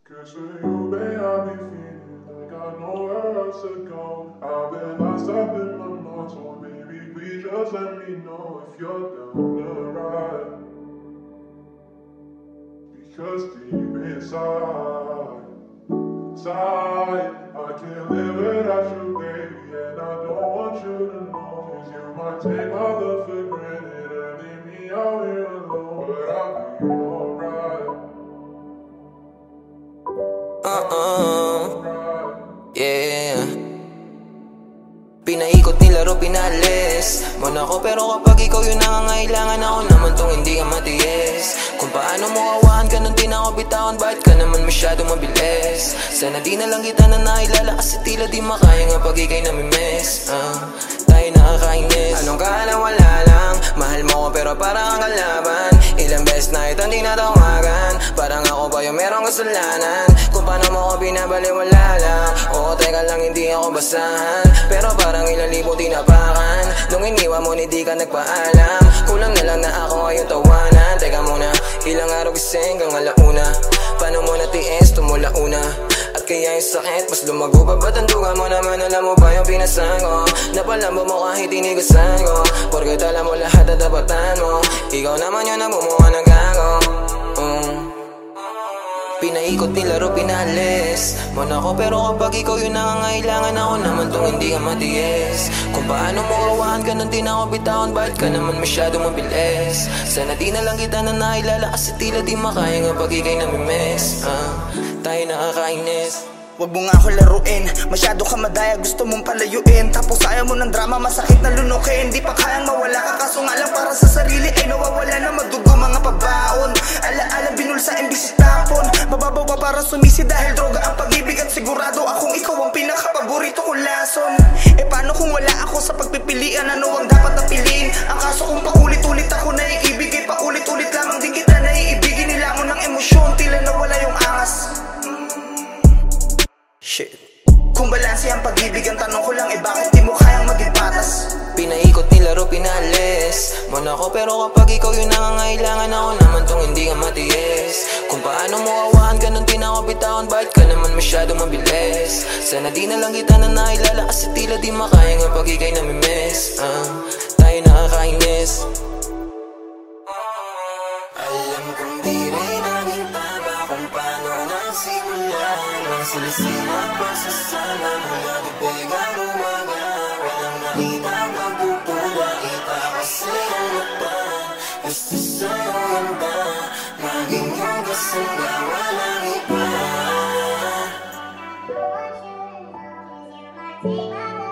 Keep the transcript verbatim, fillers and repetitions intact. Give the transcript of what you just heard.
Cause for you, babe, I be feeling like I know where else to go. I've been lost up in my mind, so baby, please just let me know if you're down to ride. Because deep inside, inside, I can't live without you, baby, and I don't want you to know. Cause you might take my love for granted and leave me out here alone, but I'll be alright. Uh-uh, yeah. Pinaikot nilaro, pinalis mo na ako, pero kapag ikaw yung nangangailangan, ako naman tong hindi ka matiis. Kung paano mo kawahan ka nung di na ako bitawan, bakit ka naman masyado mabilis? Sana di na lang kita na nailala, kasi tila di makaya nga pag ika'y namimiss. uh, Tayo nakakainis. Anong kala wala lang, mahal mo ko pero parang ang kalaban. Ilang beses na ito hindi natawagan, parang ako ba yung merong kasalanan? Kung paano mo ko binabaliwala lang. Oo, teka lang, hindi ako basahan, pero parang ilang libo tinapakan. Nung iniwan mo, hindi ka nagpaalam. Kulang na lang na ako ngayon tawanan. Teka muna, ilang araw gising hanggang alauna. Paano mo natiis, tumula una. At kaya yung sakit, mas lumago pa. Ba't andugan mo naman, alam mo ba yung pinasan ko? Napalambo mo kahit inigasan ko, porket alam mo lahat na dapatan mo. Ikaw naman yung nagmumuha ng gago. um. Pinaikot, nilaro, pinalis mo na ako, pero kapag ikaw yung nangangailangan, ako naman tong hindi ka matiis. Kung paano mo kawahan ka nung di na ako bitawan, bakit ka naman masyado mabilis? Sana di na lang kita na nailala, kasi tila di makaya nga pag ika'y namimiss. uh, Tayo nakakainis. Wag mo nga ako laruin, masyado ka madaya, gusto mong palayuin. Tapos ayaw mo ng drama, masakit na lunukin. Di pa kayang mawala ka, kaso nga lang para sa sarili ay nawawala na madugo mga pabaon. Ala-ala binulsa imbis tapon, mababaw pa para sumisi dahil droga ang pag-ibig. At sigurado akong ikaw ang pinakapaborito ko lason. E paano kung wala ako sa pagpipilian, ano ang dapat na piliin? Ang kaso kung paulit-ulit ako naiibig, ay paulit-ulit lamang din kita naiibigin. Nila mo ng emosyon, tila nawala yung angas. Shit. Kung balanse ang pag-ibig, ang tanong ko lang eh bakit di mo kayang maging patas? Pinaikot, nilaro, pinalis mo na ako, pero kapag ikaw yung nangangailangan, ako naman tong hindi ka matiis. Kung paano mo kawahan ka nung di na ako bitawan, bakit ka naman masyado mabilis? Sana di na lang kita na nailala, kasi tila di makaya nga pag ika'y namimiss. uh, Tayo nakakainis. Alam kong di rin naging tama kung paano nagsimula. Silisila pagsasama mula bibig ang umaga. Walang nakita magpupula, kita kasi ang mata. Gusto sa'yo ganda, maging yung kasanda, walang iba.